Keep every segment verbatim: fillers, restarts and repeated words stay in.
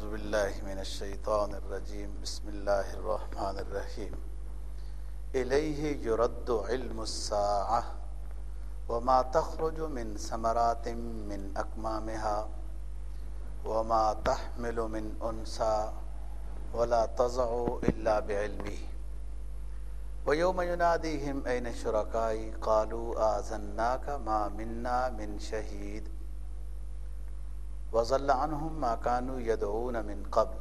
اعوذ باللہ من الشیطان الرجیم بسم اللہ الرحمن الرحیم الیہ یرد علم الساعہ وما تخرج من ثمرات من اکمامها وما تحمل من انثى ولا تضع الا بعلمه ويوم يناديهم أين شركائي قالوا آذناك ما منا من شهيد وضل عنهم ما كانوا يدعون من قبل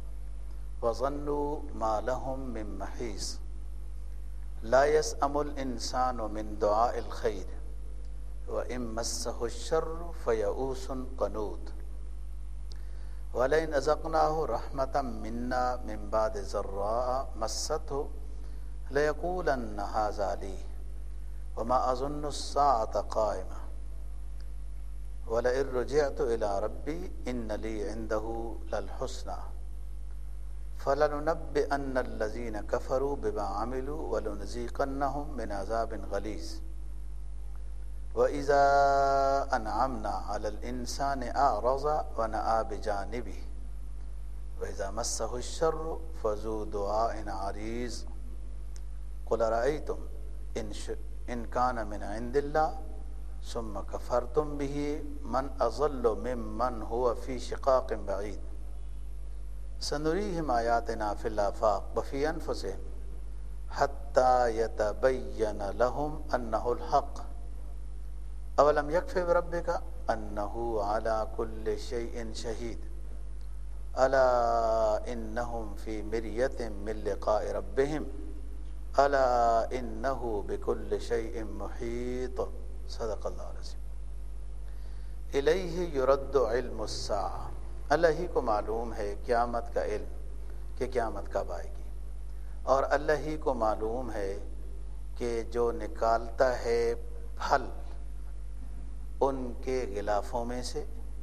وظنوا ما لهم من محيص لا يسأم الإنسان من دعاء الخير وإن مسه الشر فيئوس قنوط ولئن أذقناه رحمة منا من بعد ضراء مسته ليقولن هذا لي وما أظن الساعة قائمة ولئن رجعت إلى ربي إن لي عنده للحسنى فلننبئن الذين كفروا بما عملوا ولنذيقنهم من عذاب غليظ وإذا أنعمنا على الإنسان أعرض ونأى بجانبه وإذا مسه الشر فذو دعاء عريض قل رأيتم إن, إن كان من عند الله ثم كفرتم به من أضل ممن هو في شقاق بعيد سنريهم آياتنا في الآفاق وفي أنفسهم حتى يتبين لهم أنه الحق أولم يكف بربك أنه على كل شيء شهيد ألا إنهم في مرية من لقاء ربهم ألا إنه بكل شيء محيط صدق اللہ العظیم الیہ یرد علم الساعہ اللہ ہی کو معلوم ہے قیامت کا علم کہ قیامت کب آئے گی، اور اللہ ہی کو معلوم ہے کہ جو نکالتا ہے پھل ان کے غلافوں میں سے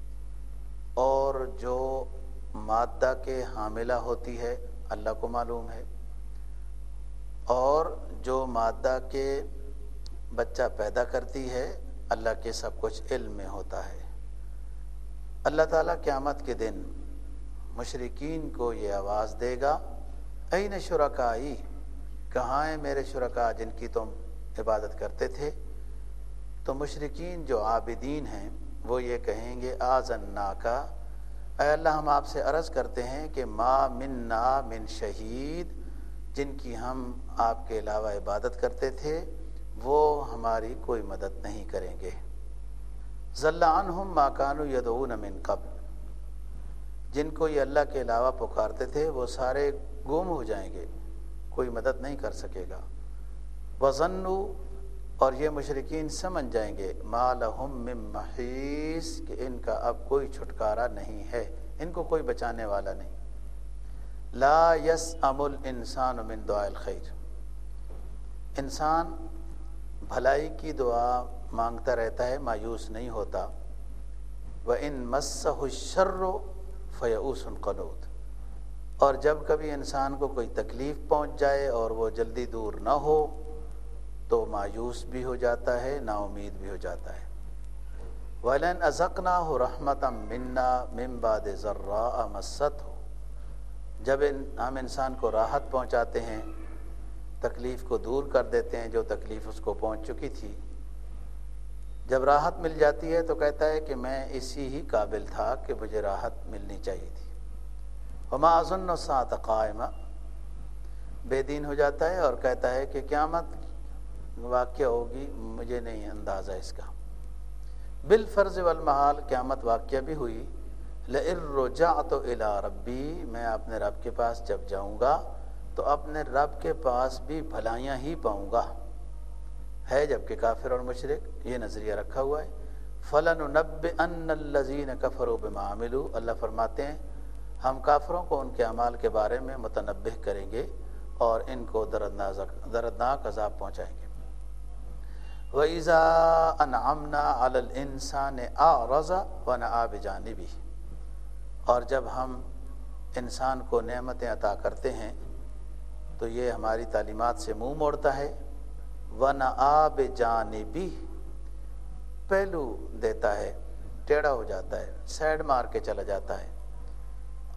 اور جو مادہ کے حاملہ ہوتی ہے اللہ کو معلوم ہے، اور جو مادہ کے بچہ پیدا کرتی ہے اللہ کے سب کچھ علم میں ہوتا ہے۔ اللہ تعالیٰ قیامت کے دن مشرکین کو یہ آواز دے گا این شرکائی، کہاں ہیں میرے شرکا جن کی تم عبادت کرتے تھے؟ تو مشرکین جو عابدین ہیں وہ یہ کہیں گے آذناکا، اے اللہ ہم آپ سے عرض کرتے ہیں کہ ما منا من شہید، جن کی ہم آپ کے علاوہ عبادت کرتے تھے وہ ہماری کوئی مدد نہیں کریں گے۔ ضل عنہم ما کانوا یدعون من قبل، جن کو یہ اللہ کے علاوہ پکارتے تھے وہ سارے گم ہو جائیں گے، کوئی مدد نہیں کر سکے گا۔ وظنوا، اور یہ مشرکین سمجھ جائیں گے ما لہم من محیص، کہ ان کا اب کوئی چھٹکارا نہیں ہے، ان کو کوئی بچانے والا نہیں۔ لا یسأم الانسان من دعاء الخیر، انسان بھلائی کی دعا مانگتا رہتا ہے، مایوس نہیں ہوتا۔ وَإِن مَسَّهُ الشَّرُّ فَيَئُوسٌ قَنُوطٌ، اور جب کبھی انسان کو کوئی تکلیف پہنچ جائے اور وہ جلدی دور نہ ہو تو مایوس بھی ہو جاتا ہے، نا امید بھی ہو جاتا ہے۔ وَلَئِنْ أَذَقْنَاهُ رَحْمَةً مِنَّا مِن بَعْدِ ضَرَّاءَ مَسَّتْهُ، جب ہم انسان کو راحت پہنچاتے ہیں، تکلیف کو دور کر دیتے ہیں جو تکلیف اس کو پہنچ چکی تھی، جب راحت مل جاتی ہے تو کہتا ہے کہ میں اسی ہی قابل تھا کہ مجھے راحت ملنی چاہیے تھی۔ وما اظن الساعة قائمہ، بے دین ہو جاتا ہے اور کہتا ہے کہ قیامت واقع ہوگی، مجھے نہیں اندازہ اس کا۔ بالفرض والمحال قیامت واقع بھی ہوئی۔ لئن رجعت الی ربی، میں اپنے رب کے پاس جب جاؤں گا تو اپنے رب کے پاس بھی بھلائیاں ہی پاؤں گا، ہے جبکہ کافر اور مشرک یہ نظریہ رکھا ہوا ہے۔ فَلَنُنَبِّئَنَّ الَّذِينَ كَفَرُوا بِمَا عَمِلُوا، اللہ فرماتے ہیں ہم کافروں کو ان کے اعمال کے بارے میں متنبہ کریں گے اور ان کو دردناک عذاب پہنچائیں گے۔ وَإِذَا أَنْعَمْنَا عَلَى الْإِنسَانِ أَعْرَضَ وَنَأَى بِجَانِبِهِ، اور جب ہم انسان کو نعمتیں عطا کرتے ہیں تو یہ ہماری تعلیمات سے منہ موڑتا ہے۔ وَنَأَى بِجَانِبِهِ، پہلو دیتا ہے، ٹیڑھا ہو جاتا ہے، سائڈ مار کے چلا جاتا ہے۔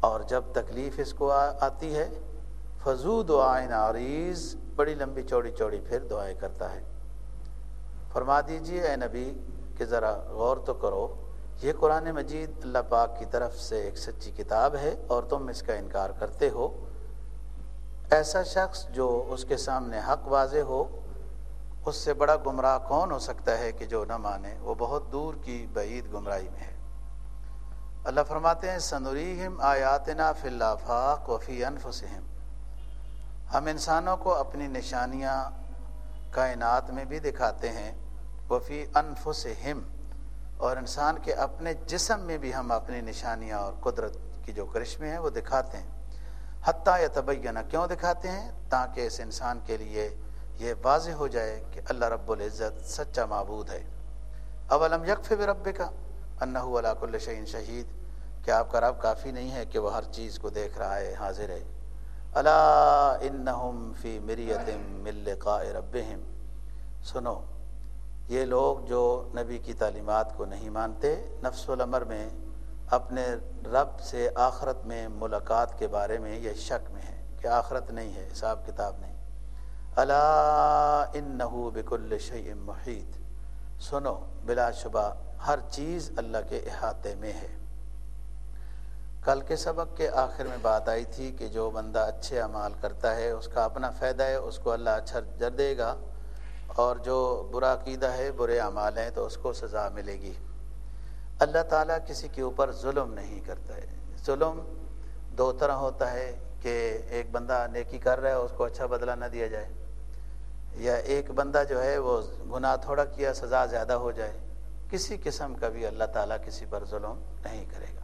اور جب تکلیف اس کو آتی ہے فضو دعائن عریض، بڑی لمبی چوڑی چوڑی پھر دعائیں کرتا ہے۔ فرما دیجئے اے نبی کہ ذرا غور تو کرو، یہ قرآن مجید اللہ پاک کی طرف سے ایک سچی کتاب ہے اور تم اس کا انکار کرتے ہو۔ ایسا شخص جو اس کے سامنے حق واضح ہو، اس سے بڑا گمراہ کون ہو سکتا ہے کہ جو نہ مانے، وہ بہت دور کی بعید گمراہی میں ہے۔ اللہ فرماتے ہیں سنریہم آیاتنا فی الآفاق وفی انفسہم، ہم انسانوں کو اپنی نشانیاں کائنات میں بھی دکھاتے ہیں، وفی انفسہم، اور انسان کے اپنے جسم میں بھی ہم اپنی نشانیاں اور قدرت کی جو کرشمے ہیں وہ دکھاتے ہیں۔ حتیٰ یتبین، کیوں دکھاتے ہیں؟ تاکہ اس انسان کے لیے یہ واضح ہو جائے کہ اللہ رب العزت سچا معبود ہے۔ اولم یکف بربک انہ علی کل شیء شہید، کیا آپ کا رب کافی نہیں ہے کہ وہ ہر چیز کو دیکھ رہا ہے، حاضر ہے؟ الا انہم فی مریۃ من لقاء ربہم، سنو یہ لوگ جو نبی کی تعلیمات کو نہیں مانتے، نفس الامر میں اپنے رب سے آخرت میں ملاقات کے بارے میں یہ شک میں ہے کہ آخرت نہیں ہے، حساب کتاب نہیں۔ الا انہ بکل شیء محیط، سنو بلا شبہ ہر چیز اللہ کے احاطے میں ہے۔ کل کے سبق کے آخر میں بات آئی تھی کہ جو بندہ اچھے اعمال کرتا ہے اس کا اپنا فائدہ ہے، اس کو اللہ اچھا اجر دے گا، اور جو برا عقیدہ ہے، برے اعمال ہیں تو اس کو سزا ملے گی۔ اللہ تعالیٰ کسی کے اوپر ظلم نہیں کرتا ہے۔ ظلم دو طرح ہوتا ہے کہ ایک بندہ نیکی کر رہا ہے اس کو اچھا بدلہ نہ دیا جائے، یا ایک بندہ جو ہے وہ گناہ تھوڑا کیا سزا زیادہ ہو جائے۔ کسی قسم کا بھی اللہ تعالیٰ کسی پر ظلم نہیں کرے گا۔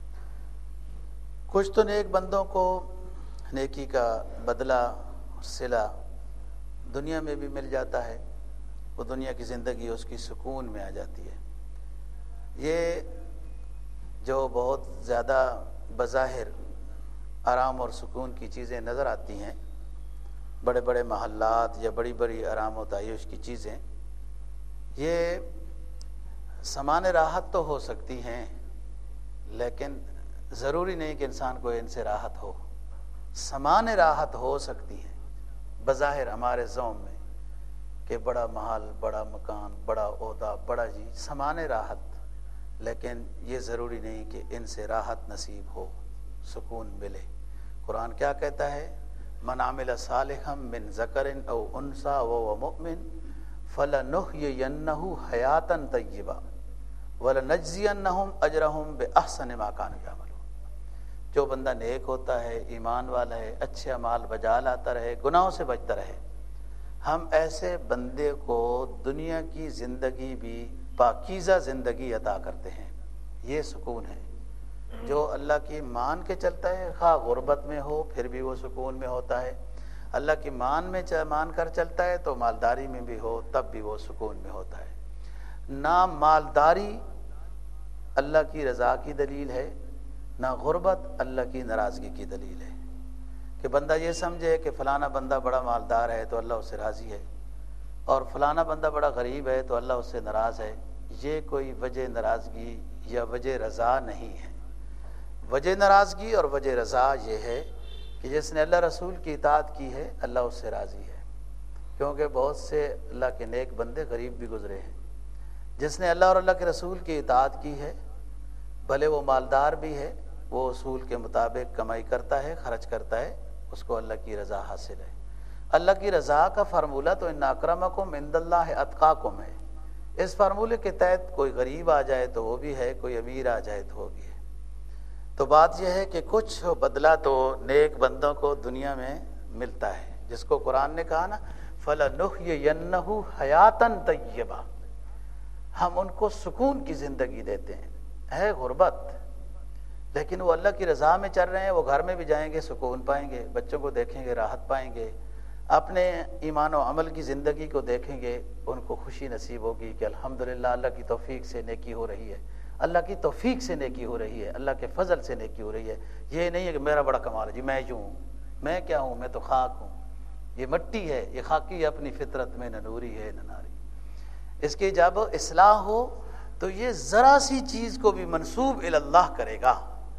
کچھ تو نیک بندوں کو نیکی کا بدلہ صلہ دنیا میں بھی مل جاتا ہے، وہ دنیا کی زندگی اس کی سکون میں آ جاتی ہے۔ یہ جو بہت زیادہ بظاہر آرام اور سکون کی چیزیں نظر آتی ہیں، بڑے بڑے محلات یا بڑی بڑی آرام و تعیش کی چیزیں، یہ سامان راحت تو ہو سکتی ہیں، لیکن ضروری نہیں کہ انسان کو ان سے راحت ہو۔ سامان راحت ہو سکتی ہیں بظاہر ہمارے ذوم میں کہ بڑا محل، بڑا مکان، بڑا عہدہ، بڑا جی سامان راحت، لیکن یہ ضروری نہیں کہ ان سے راحت نصیب ہو، سکون ملے۔ قرآن کیا کہتا ہے؟ من عمل صالحا من ذکر او انثی وهو مؤمن فلنحیینہ حیاتا طیبہ ولنجزینہم اجرہم باحسن ما کانوا یعملون۔ جو بندہ نیک ہوتا ہے، ایمان والا ہے، اچھے اعمال بجا لاتا رہے، گناہوں سے بچتا رہے، ہم ایسے بندے کو دنیا کی زندگی بھی پاکیزہ زندگی عطا کرتے ہیں۔ یہ سکون ہے۔ جو اللہ کی مان کے چلتا ہے، خواہ غربت میں ہو پھر بھی وہ سکون میں ہوتا ہے، اللہ کی مان میں مان کر چلتا ہے تو مالداری میں بھی ہو تب بھی وہ سکون میں ہوتا ہے۔ نہ مالداری اللہ کی رضا کی دلیل ہے، نہ غربت اللہ کی ناراضگی کی دلیل ہے کہ بندہ یہ سمجھے کہ فلانا بندہ بڑا مالدار ہے تو اللہ اس سے راضی ہے، اور فلانا بندہ بڑا غریب ہے تو اللہ اس سے ناراض ہے۔ یہ کوئی وجہ ناراضگی یا وجہ رضا نہیں ہے۔ وجہ ناراضگی اور وجہ رضا یہ ہے کہ جس نے اللہ رسول کی اطاعت کی ہے اللہ اس سے راضی ہے، کیونکہ بہت سے اللہ کے نیک بندے غریب بھی گزرے ہیں۔ جس نے اللہ اور اللہ کے رسول کی اطاعت کی ہے، بھلے وہ مالدار بھی ہے، وہ اصول کے مطابق کمائی کرتا ہے، خرچ کرتا ہے، اس کو اللہ کی رضا حاصل ہے۔ اللہ کی رضا کا فارمولہ تو ان اکرمکم عند اللہ اتقاکم ہے۔ اس فارمولے کے تحت کوئی غریب آ جائے تو وہ بھی ہے، کوئی امیر آ جائے تو وہ بھی ہے۔ تو بات یہ ہے کہ کچھ بدلہ تو نیک بندوں کو دنیا میں ملتا ہے، جس کو قرآن نے کہا نا فَلَنُحْيِيَنَّهُ حَيَاتًا طَيِّبَةً، ہم ان کو سکون کی زندگی دیتے ہیں۔ ہے غربت لیکن وہ اللہ کی رضا میں چل رہے ہیں، وہ گھر میں بھی جائیں گے سکون پائیں گے، بچوں کو دیکھیں گے راحت پائیں گے، اپنے ایمان و عمل کی زندگی کو دیکھیں گے، ان کو خوشی نصیب ہوگی کہ الحمدللہ اللہ کی توفیق سے نیکی ہو رہی ہے، اللہ کی توفیق سے نیکی ہو رہی ہے، اللہ کے فضل سے نیکی ہو رہی ہے۔ یہ نہیں ہے کہ میرا بڑا کمال ہے جی، میں یوں ہوں، میں کیا ہوں، میں تو خاک ہوں، یہ مٹی ہے، یہ خاکی اپنی فطرت میں نہ نوری ہے نہ ناری۔ اس کی جب اصلاح ہو تو یہ ذرا سی چیز کو بھی منسوب الی اللہ کرے گا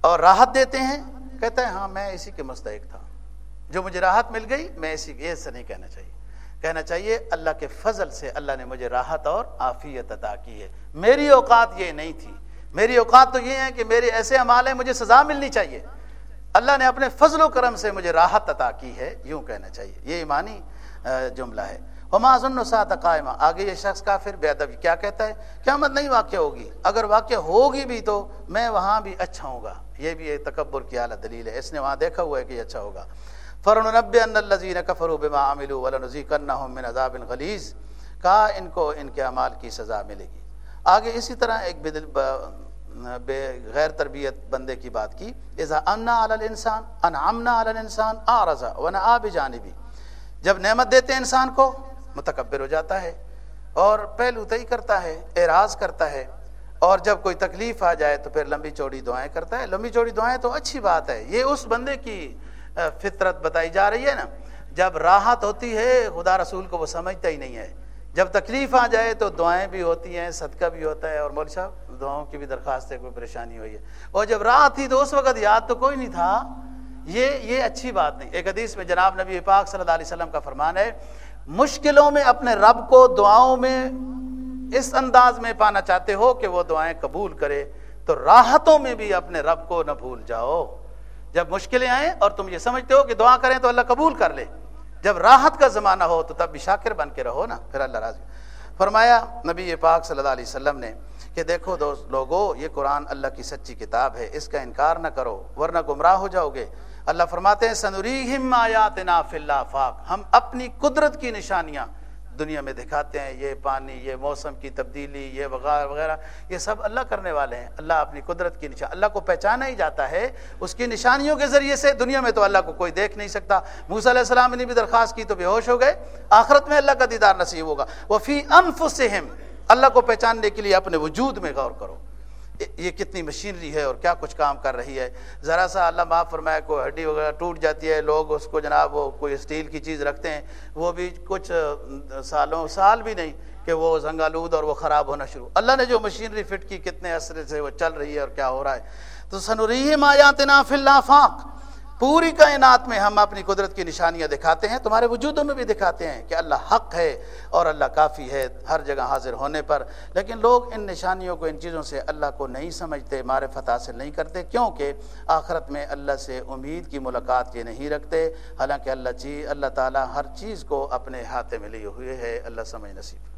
اور راحت دیتے ہیں، کہتا ہے ہاں میں اسی کے مستحق تھا، جو مجھے راحت مل گئی میں اسی کے، ایسا نہیں کہنا چاہیے، کہنا چاہیے اللہ کے فضل سے اللہ نے مجھے راحت اور عافیت عطا کی ہے، میری اوقات یہ نہیں تھی، میری اوقات تو یہ ہے کہ میرے ایسے اعمال ہیں مجھے سزا ملنی چاہیے، اللہ نے اپنے فضل و کرم سے مجھے راحت عطا کی ہے، یوں کہنا چاہیے، یہ ایمانی جملہ ہے۔ وما ظن الساعۃ قائمہ، آگے یہ شخص کافر بے ادب کیا کہتا ہے، قیامت نہیں واقع ہوگی، اگر واقع ہوگی بھی تو میں وہاں بھی اچھا ہوں گا، یہ بھی ایک تکبر کی اعلیٰ دلیل ہے، اس نے وہاں دیکھا ہوا ہے کہ یہ اچھا ہوگا۔ فَلَنُنَبِّئَنَّ الَّذِينَ كَفَرُوا بِمَا عَمِلُوا وَلَنُذِيقَنَّهُم مِّنْ عَذَابٍ غَلِيظٍ، کہا ان کو ان کے اعمال کی سزا ملے گی۔ آگے اسی طرح ایک بدل بے غیر تربیت بندے کی بات کی، اذا امنا علی الانسان انعمنا علی الانسان اعرض ونأى بجانبی، جب نعمت دیتے ہیں انسان کو متکبر ہو جاتا ہے اور پہلو تئی کرتا ہے، اعراض کرتا ہے، اور جب کوئی تکلیف آ جائے تو پھر لمبی چوڑی دعائیں کرتا ہے۔ لمبی چوڑی دعائیں تو اچھی بات ہے، یہ اس بندے کی فطرت بتائی جا رہی ہے نا، جب راحت ہوتی ہے خدا رسول کو وہ سمجھتا ہی نہیں ہے، جب تکلیف آ جائے تو دعائیں بھی ہوتی ہیں، صدقہ بھی ہوتا ہے، اور مولوی صاحب دعاؤں کی بھی درخواست ہے، کوئی پریشانی ہوئی ہے، اور جب راحت تھی تو اس وقت یاد تو کوئی نہیں تھا، یہ یہ اچھی بات نہیں۔ ایک حدیث میں جناب نبی پاک صلی اللہ علیہ وسلم کا فرمان ہے، مشکلوں میں اپنے رب کو دعاؤں میں اس انداز میں پانا چاہتے ہو کہ وہ دعائیں قبول کرے، تو راحتوں میں بھی اپنے رب کو نہ بھول جاؤ۔ جب مشکلیں آئیں اور تم یہ سمجھتے ہو کہ دعا کریں تو اللہ قبول کر لے، جب راحت کا زمانہ ہو تو تب بھی شاکر بن کے رہو نا، پھر اللہ راضی۔ فرمایا نبی پاک صلی اللہ علیہ وسلم نے کہ دیکھو دوست لوگو، یہ قرآن اللہ کی سچی کتاب ہے، اس کا انکار نہ کرو ورنہ گمراہ ہو جاؤ گے۔ اللہ فرماتے ہیں سنریہم آیاتنا فی الآفاق، ہم اپنی قدرت کی نشانیاں دنیا میں دکھاتے ہیں، یہ پانی، یہ موسم کی تبدیلی، یہ وغیرہ وغیرہ، یہ سب اللہ کرنے والے ہیں۔ اللہ اپنی قدرت کی نشان، اللہ کو پہچانا ہی جاتا ہے اس کی نشانیوں کے ذریعے سے۔ دنیا میں تو اللہ کو کوئی دیکھ نہیں سکتا، موسیٰ علیہ السلام نے بھی درخواست کی تو بے ہوش ہو گئے، آخرت میں اللہ کا دیدار نصیب ہوگا۔ وفی انفسہم، اللہ کو پہچاننے کے لیے اپنے وجود میں غور کرو، یہ کتنی مشینری ہے اور کیا کچھ کام کر رہی ہے۔ ذرا سا اللہ معاف فرمائے کوئی ہڈی وغیرہ ٹوٹ جاتی ہے، لوگ اس کو جناب وہ کوئی اسٹیل کی چیز رکھتے ہیں، وہ بھی کچھ سالوں سال بھی نہیں کہ وہ زنگالود اور وہ خراب ہونا شروع۔ اللہ نے جو مشینری فٹ کی کتنے عرصے سے وہ چل رہی ہے اور کیا ہو رہا ہے۔ تو سنریہم آیاتنا فی الآفاق، پوری کائنات میں ہم اپنی قدرت کی نشانیاں دکھاتے ہیں، تمہارے وجودوں میں بھی دکھاتے ہیں کہ اللہ حق ہے اور اللہ کافی ہے ہر جگہ حاضر ہونے پر۔ لیکن لوگ ان نشانیوں کو، ان چیزوں سے اللہ کو نہیں سمجھتے، معرفت حاصل نہیں کرتے، کیونکہ آخرت میں اللہ سے امید کی ملاقات یہ نہیں رکھتے، حالانکہ اللہ چیز اللہ تعالیٰ ہر چیز کو اپنے ہاتھ میں لیے ہوئے ہے۔ اللہ سمجھ نصیب۔